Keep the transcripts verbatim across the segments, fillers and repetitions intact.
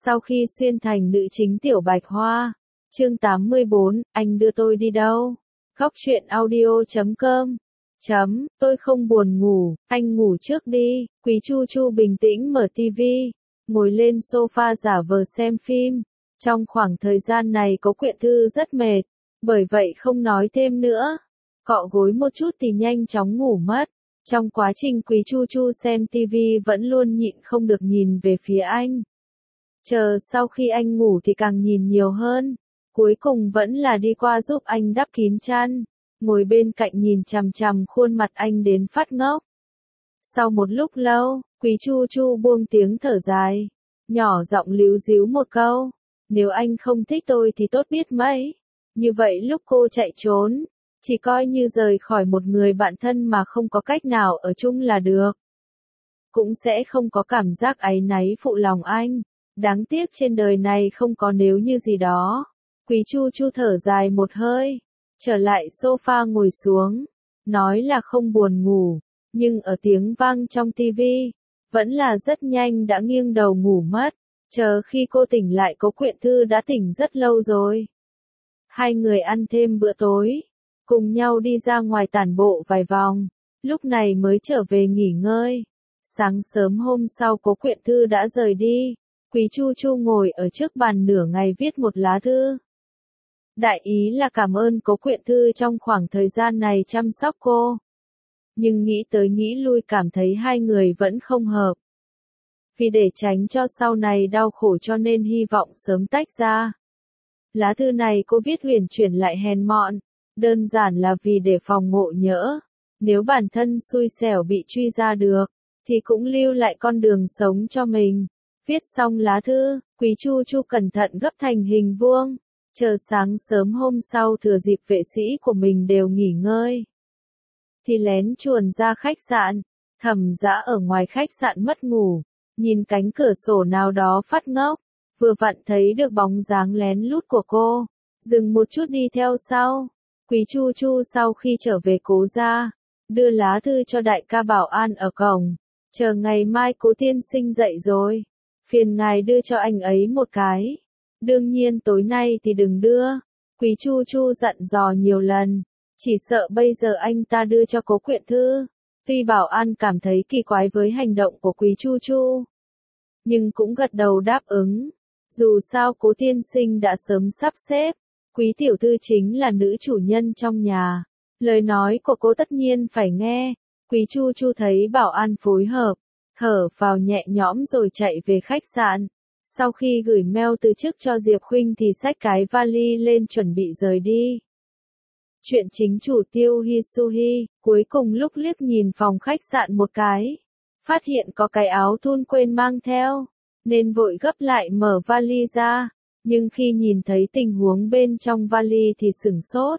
Sau khi xuyên thành nữ chính Tiểu Bạch Hoa, chương tám mươi bốn, anh đưa tôi đi đâu? Góc truyện audio chấm com Chấm, tôi không buồn ngủ, anh ngủ trước đi. Quý Chu Chu bình tĩnh mở tivi, ngồi lên sofa giả vờ xem phim. Trong khoảng thời gian này Cố Quyện Thư rất mệt, bởi vậy không nói thêm nữa. Cọ gối một chút thì nhanh chóng ngủ mất. Trong quá trình Quý Chu Chu xem tivi vẫn luôn nhịn không được nhìn về phía anh. Chờ sau khi anh ngủ thì càng nhìn nhiều hơn. Cuối cùng vẫn là đi qua giúp anh đắp kín chăn, ngồi bên cạnh nhìn chằm chằm khuôn mặt anh đến phát ngốc. Sau một lúc lâu, Quý Chu Chu buông tiếng thở dài, nhỏ giọng líu díu một câu, nếu anh không thích tôi thì tốt biết mấy. Như vậy lúc cô chạy trốn, chỉ coi như rời khỏi một người bạn thân mà không có cách nào ở chung là được. Cũng sẽ không có cảm giác áy náy phụ lòng anh. Đáng tiếc trên đời này không có nếu như gì đó. Quý Chu Chu thở dài một hơi, trở lại sofa ngồi xuống, nói là không buồn ngủ, nhưng ở tiếng vang trong tivi, vẫn là rất nhanh đã nghiêng đầu ngủ mất. Chờ khi cô tỉnh lại Cố Quyện Thư đã tỉnh rất lâu rồi. Hai người ăn thêm bữa tối, cùng nhau đi ra ngoài tản bộ vài vòng, lúc này mới trở về nghỉ ngơi. Sáng sớm hôm sau Cố Quyện Thư đã rời đi. Quý Chu Chu ngồi ở trước bàn nửa ngày viết một lá thư. Đại ý là cảm ơn Cố Quyện Thư trong khoảng thời gian này chăm sóc cô. Nhưng nghĩ tới nghĩ lui cảm thấy hai người vẫn không hợp. Vì để tránh cho sau này đau khổ cho nên hy vọng sớm tách ra. Lá thư này cô viết huyền chuyển lại hèn mọn, đơn giản là vì để phòng ngộ nhỡ. Nếu bản thân xui xẻo bị truy ra được, thì cũng lưu lại con đường sống cho mình. Viết xong lá thư, Quý Chu Chu cẩn thận gấp thành hình vuông, chờ sáng sớm hôm sau thừa dịp vệ sĩ của mình đều nghỉ ngơi. Thì lén chuồn ra khách sạn, Thẩm Dã ở ngoài khách sạn mất ngủ, nhìn cánh cửa sổ nào đó phát ngốc, vừa vặn thấy được bóng dáng lén lút của cô, dừng một chút đi theo sau. Quý Chu Chu sau khi trở về Cố gia, đưa lá thư cho đại ca bảo an ở cổng, chờ ngày mai Cố tiên sinh dậy rồi. Phiền ngài đưa cho anh ấy một cái. Đương nhiên tối nay thì đừng đưa. Quý Chu Chu dặn dò nhiều lần. Chỉ sợ bây giờ anh ta đưa cho Cố Quyện Thư. Tuy bảo an cảm thấy kỳ quái với hành động của Quý Chu Chu, nhưng cũng gật đầu đáp ứng. Dù sao Cố tiên sinh đã sớm sắp xếp. Quý tiểu thư chính là nữ chủ nhân trong nhà. Lời nói của cô tất nhiên phải nghe. Quý Chu Chu thấy bảo an phối hợp, thở vào nhẹ nhõm rồi chạy về khách sạn. Sau khi gửi mail từ chức cho Diệp Khuynh thì xách cái vali lên chuẩn bị rời đi. Chuyện chính chủ Tiêu Hisuhi, cuối cùng lúc liếc nhìn phòng khách sạn một cái, phát hiện có cái áo thun quên mang theo, nên vội gấp lại mở vali ra, nhưng khi nhìn thấy tình huống bên trong vali thì sửng sốt.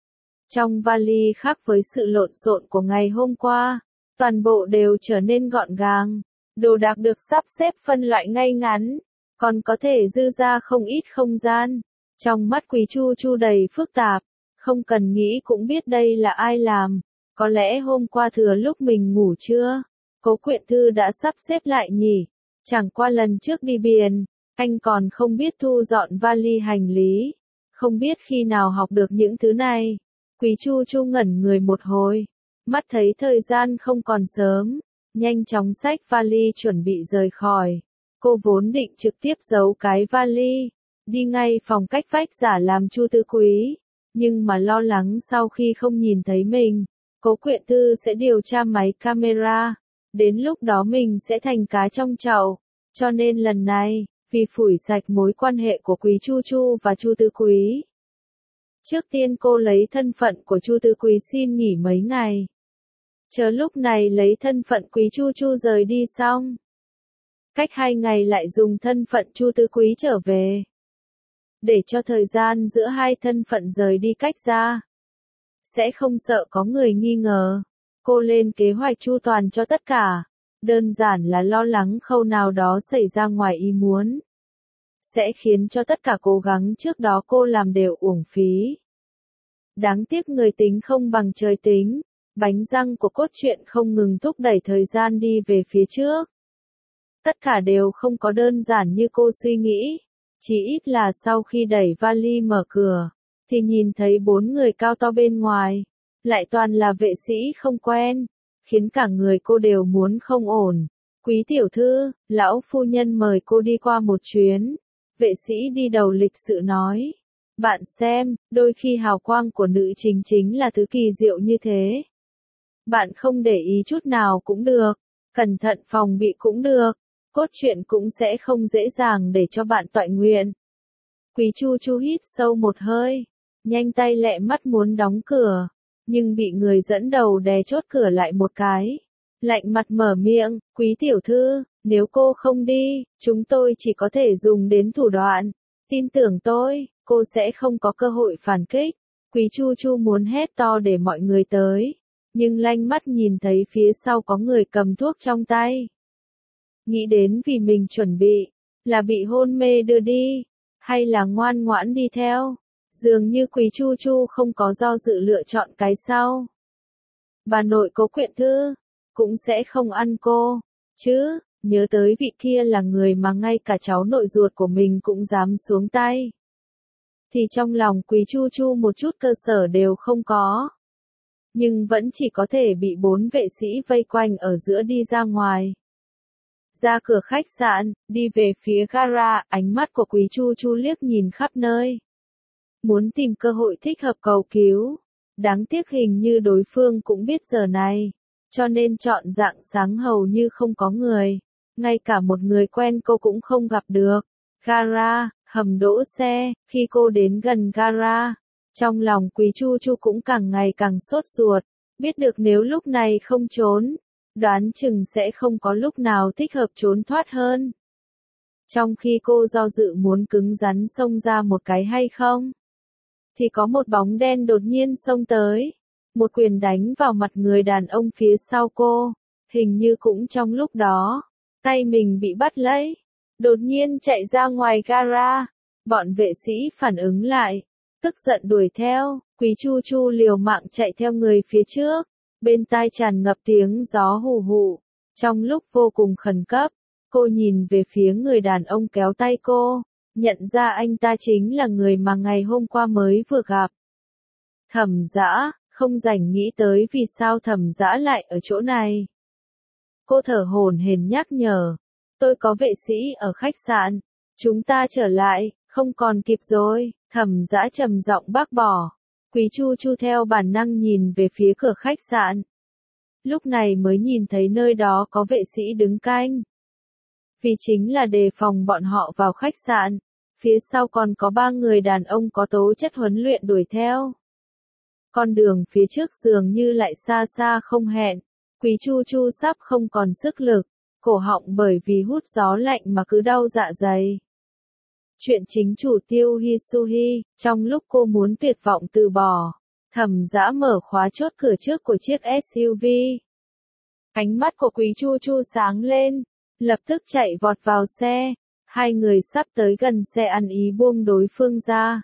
Trong vali khác với sự lộn xộn của ngày hôm qua, toàn bộ đều trở nên gọn gàng, đồ đạc được sắp xếp phân loại ngay ngắn, còn có thể dư ra không ít không gian. Trong mắt Quý Chu Chu đầy phức tạp, không cần nghĩ cũng biết đây là ai làm, có lẽ hôm qua thừa lúc mình ngủ trưa, Cố Quyện Thư đã sắp xếp lại nhỉ, chẳng qua lần trước đi biển, anh còn không biết thu dọn vali hành lý, không biết khi nào học được những thứ này. Quý Chu Chu ngẩn người một hồi. Mắt thấy thời gian không còn sớm, nhanh chóng xách vali chuẩn bị rời khỏi. Cô vốn định trực tiếp giấu cái vali, đi ngay phòng cách vách giả làm Chu Tư Quý, nhưng mà lo lắng sau khi không nhìn thấy mình, Cố Quyện Thư sẽ điều tra máy camera, đến lúc đó mình sẽ thành cá trong chậu, cho nên lần này, vì phủi sạch mối quan hệ của Quý Chu Chu và Chu Tư Quý. Trước tiên cô lấy thân phận của Chu Tư Quý xin nghỉ mấy ngày. Chờ lúc này lấy thân phận Quý Chu Chu rời đi xong. Cách hai ngày lại dùng thân phận Chu Tư Quý trở về. Để cho thời gian giữa hai thân phận rời đi cách ra. Sẽ không sợ có người nghi ngờ. Cô lên kế hoạch chu toàn cho tất cả. Đơn giản là lo lắng khâu nào đó xảy ra ngoài ý muốn. Sẽ khiến cho tất cả cố gắng trước đó cô làm đều uổng phí. Đáng tiếc người tính không bằng trời tính. Bánh răng của cốt truyện không ngừng thúc đẩy thời gian đi về phía trước. Tất cả đều không có đơn giản như cô suy nghĩ. Chỉ ít là sau khi đẩy vali mở cửa, thì nhìn thấy bốn người cao to bên ngoài, lại toàn là vệ sĩ không quen, khiến cả người cô đều muốn không ổn. Quý tiểu thư, lão phu nhân mời cô đi qua một chuyến. Vệ sĩ đi đầu lịch sự nói. Bạn xem, đôi khi hào quang của nữ chính chính là thứ kỳ diệu như thế. Bạn không để ý chút nào cũng được, cẩn thận phòng bị cũng được, cốt truyện cũng sẽ không dễ dàng để cho bạn toại nguyện. Quý Chu Chu hít sâu một hơi, nhanh tay lẹ mắt muốn đóng cửa, nhưng bị người dẫn đầu đè chốt cửa lại một cái. Lạnh mặt mở miệng, quý tiểu thư, nếu cô không đi, chúng tôi chỉ có thể dùng đến thủ đoạn. Tin tưởng tôi, cô sẽ không có cơ hội phản kích. Quý Chu Chu muốn hét to để mọi người tới, nhưng lanh mắt nhìn thấy phía sau có người cầm thuốc trong tay. Nghĩ đến vì mình chuẩn bị, là bị hôn mê đưa đi, hay là ngoan ngoãn đi theo. Dường như Quý Chu Chu không có do dự lựa chọn cái sau. Bà nội Cố Quyện Thư cũng sẽ không ăn cô, chứ, nhớ tới vị kia là người mà ngay cả cháu nội ruột của mình cũng dám xuống tay. Thì trong lòng Quý Chu Chu một chút cơ sở đều không có. Nhưng vẫn chỉ có thể bị bốn vệ sĩ vây quanh ở giữa đi ra ngoài. Ra cửa khách sạn, đi về phía gara, ánh mắt của Quý Chu Chu liếc nhìn khắp nơi. Muốn tìm cơ hội thích hợp cầu cứu. Đáng tiếc hình như đối phương cũng biết giờ này, cho nên chọn dạng sáng hầu như không có người. Ngay cả một người quen cô cũng không gặp được. Gara, hầm đỗ xe, khi cô đến gần gara, trong lòng Quý Chu Chu cũng càng ngày càng sốt ruột, biết được nếu lúc này không trốn, đoán chừng sẽ không có lúc nào thích hợp trốn thoát hơn. Trong khi cô do dự muốn cứng rắn xông ra một cái hay không, thì có một bóng đen đột nhiên xông tới, một quyền đánh vào mặt người đàn ông phía sau cô, hình như cũng trong lúc đó, tay mình bị bắt lấy, đột nhiên chạy ra ngoài gara, bọn vệ sĩ phản ứng lại, tức giận đuổi theo, Quý Chu Chu liều mạng chạy theo người phía trước, bên tai tràn ngập tiếng gió hù hù, trong lúc vô cùng khẩn cấp, cô nhìn về phía người đàn ông kéo tay cô, nhận ra anh ta chính là người mà ngày hôm qua mới vừa gặp. Thẩm Dã, không rảnh nghĩ tới vì sao Thẩm Dã lại ở chỗ này. Cô thở hổn hển nhắc nhở, tôi có vệ sĩ ở khách sạn, chúng ta trở lại, không còn kịp rồi. Thẩm Dã trầm giọng bác bỏ. Quý Chu Chu theo bản năng nhìn về phía cửa khách sạn. Lúc này mới nhìn thấy nơi đó có vệ sĩ đứng canh. Vì chính là đề phòng bọn họ vào khách sạn. Phía sau còn có ba người đàn ông có tố chất huấn luyện đuổi theo. Con đường phía trước dường như lại xa xa không hẹn. Quý Chu Chu sắp không còn sức lực. Cổ họng bởi vì hút gió lạnh mà cứ đau dạ dày. Chuyện chính chủ Tiêu Hisuhi, trong lúc cô muốn tuyệt vọng từ bỏ, Thẩm Dã mở khóa chốt cửa trước của chiếc ét u vê. Ánh mắt của Quý Chu Chu sáng lên, lập tức chạy vọt vào xe, hai người sắp tới gần xe ăn ý buông đối phương ra.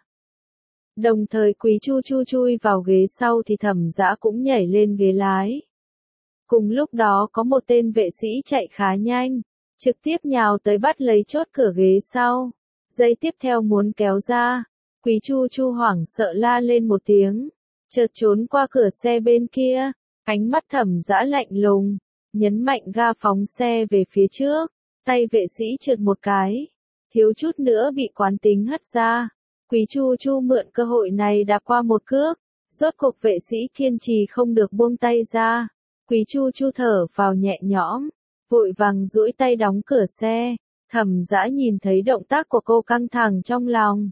Đồng thời Quý Chu Chu chui vào ghế sau thì Thẩm Dã cũng nhảy lên ghế lái. Cùng lúc đó có một tên vệ sĩ chạy khá nhanh, trực tiếp nhào tới bắt lấy chốt cửa ghế sau. Giây tiếp theo muốn kéo ra, Quý Chu Chu hoảng sợ la lên một tiếng, chợt trốn qua cửa xe bên kia, ánh mắt Thẩm Dã lạnh lùng, nhấn mạnh ga phóng xe về phía trước, tay vệ sĩ trượt một cái, thiếu chút nữa bị quán tính hất ra. Quý Chu Chu mượn cơ hội này đạp qua một cước, rốt cuộc vệ sĩ kiên trì không được buông tay ra. Quý Chu Chu thở vào nhẹ nhõm, vội vàng duỗi tay đóng cửa xe. Thẩm Dã nhìn thấy động tác của cô căng thẳng trong lòng,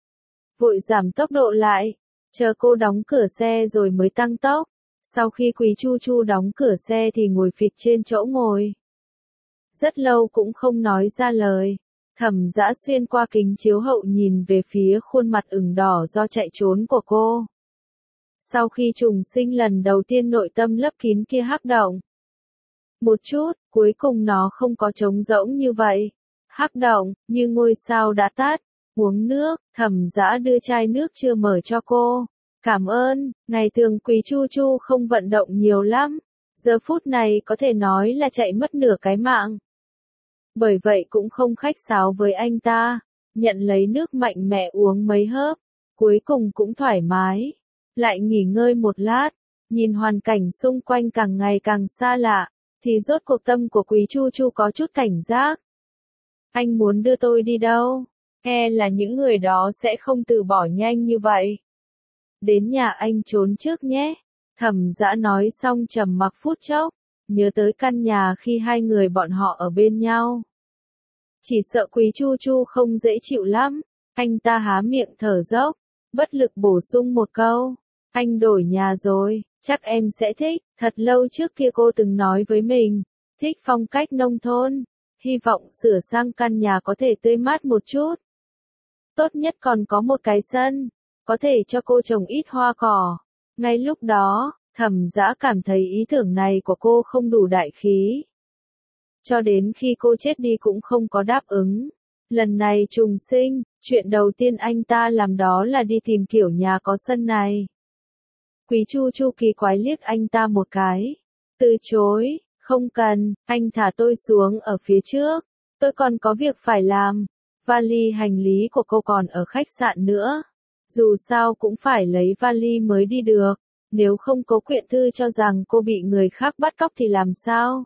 vội giảm tốc độ lại, chờ cô đóng cửa xe rồi mới tăng tốc. Sau khi Quý Chu Chu đóng cửa xe thì ngồi phịch trên chỗ ngồi. Rất lâu cũng không nói ra lời. Thẩm Dã xuyên qua kính chiếu hậu nhìn về phía khuôn mặt ửng đỏ do chạy trốn của cô. Sau khi trùng sinh lần đầu tiên nội tâm lấp kín kia hắc động. Một chút, cuối cùng nó không có trống rỗng như vậy. Hắc động, như ngôi sao đã tắt. Uống nước, Thẩm Dã đưa chai nước chưa mở cho cô. Cảm ơn, ngày thường Quý Chu Chu không vận động nhiều lắm. Giờ phút này có thể nói là chạy mất nửa cái mạng. Bởi vậy cũng không khách sáo với anh ta, nhận lấy nước mạnh mẽ uống mấy hớp, cuối cùng cũng thoải mái. Lại nghỉ ngơi một lát, nhìn hoàn cảnh xung quanh càng ngày càng xa lạ, thì rốt cuộc tâm của Quý Chu Chu có chút cảnh giác. Anh muốn đưa tôi đi đâu? E là những người đó sẽ không từ bỏ nhanh như vậy. Đến nhà anh trốn trước nhé. Thẩm Dã nói xong trầm mặc phút chốc, nhớ tới căn nhà khi hai người bọn họ ở bên nhau. Chỉ sợ Quý Chu Chu không dễ chịu lắm, anh ta há miệng thở dốc, bất lực bổ sung một câu. Anh đổi nhà rồi, chắc em sẽ thích, thật lâu trước kia cô từng nói với mình, thích phong cách nông thôn, hy vọng sửa sang căn nhà có thể tươi mát một chút. Tốt nhất còn có một cái sân, có thể cho cô trồng ít hoa cỏ. Ngay lúc đó, Thẩm Dã cảm thấy ý tưởng này của cô không đủ đại khí. Cho đến khi cô chết đi cũng không có đáp ứng. Lần này trùng sinh, chuyện đầu tiên anh ta làm đó là đi tìm kiểu nhà có sân này. Quý Chu Chu kỳ quái liếc anh ta một cái. Từ chối, không cần, anh thả tôi xuống ở phía trước. Tôi còn có việc phải làm. Vali hành lý của cô còn ở khách sạn nữa. Dù sao cũng phải lấy vali mới đi được. Nếu không Cố Quyện Thư cho rằng cô bị người khác bắt cóc thì làm sao?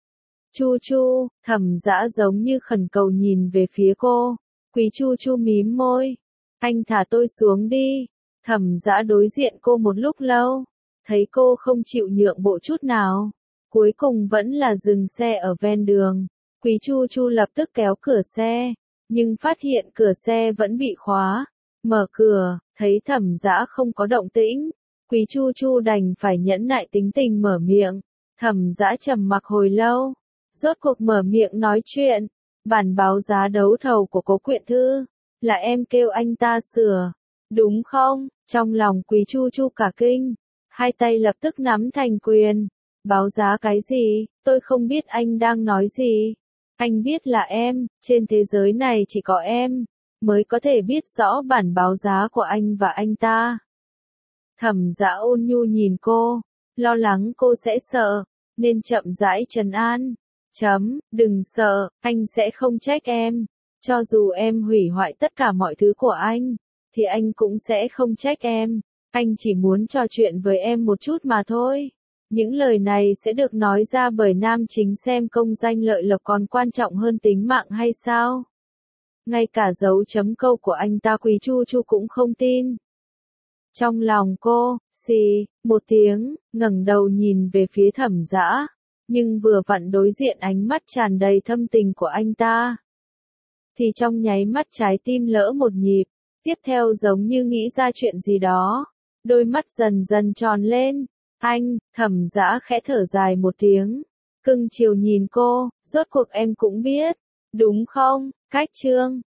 Chu Chu, Thẩm Dã giống như khẩn cầu nhìn về phía cô. Quý Chu Chu mím môi. Anh thả tôi xuống đi. Thẩm Dã đối diện cô một lúc lâu. Thấy cô không chịu nhượng bộ chút nào. Cuối cùng vẫn là dừng xe ở ven đường. Quý Chu Chu lập tức kéo cửa xe. Nhưng phát hiện cửa xe vẫn bị khóa. Mở cửa, thấy Thẩm Dã không có động tĩnh. Quý Chu Chu đành phải nhẫn nại tính tình mở miệng. Thẩm Dã trầm mặc hồi lâu. Rốt cuộc mở miệng nói chuyện. Bản báo giá đấu thầu của Cố Quyện Thư. Là em kêu anh ta sửa. Đúng không? Trong lòng Quý Chu Chu cả kinh. Hai tay lập tức nắm thành quyền. Báo giá cái gì? Tôi không biết anh đang nói gì. Anh biết là em, trên thế giới này chỉ có em, mới có thể biết rõ bản báo giá của anh và anh ta. Thẩm Dã ôn nhu nhìn cô, lo lắng cô sẽ sợ, nên chậm rãi trấn an. Chấm, đừng sợ, anh sẽ không trách em. Cho dù em hủy hoại tất cả mọi thứ của anh, thì anh cũng sẽ không trách em. Anh chỉ muốn trò chuyện với em một chút mà thôi. Những lời này sẽ được nói ra bởi nam chính xem công danh lợi lộc còn quan trọng hơn tính mạng hay sao? Ngay cả dấu chấm câu của anh ta Quý Chu Chu cũng không tin. Trong lòng cô, xì, một tiếng, ngẩng đầu nhìn về phía Thẩm Dã, nhưng vừa vặn đối diện ánh mắt tràn đầy thâm tình của anh ta. Thì trong nháy mắt trái tim lỡ một nhịp, tiếp theo giống như nghĩ ra chuyện gì đó. Đôi mắt dần dần tròn lên. Anh, Thẩm Dã khẽ thở dài một tiếng. Cưng chiều nhìn cô, rốt cuộc em cũng biết. Đúng không? Cách chương.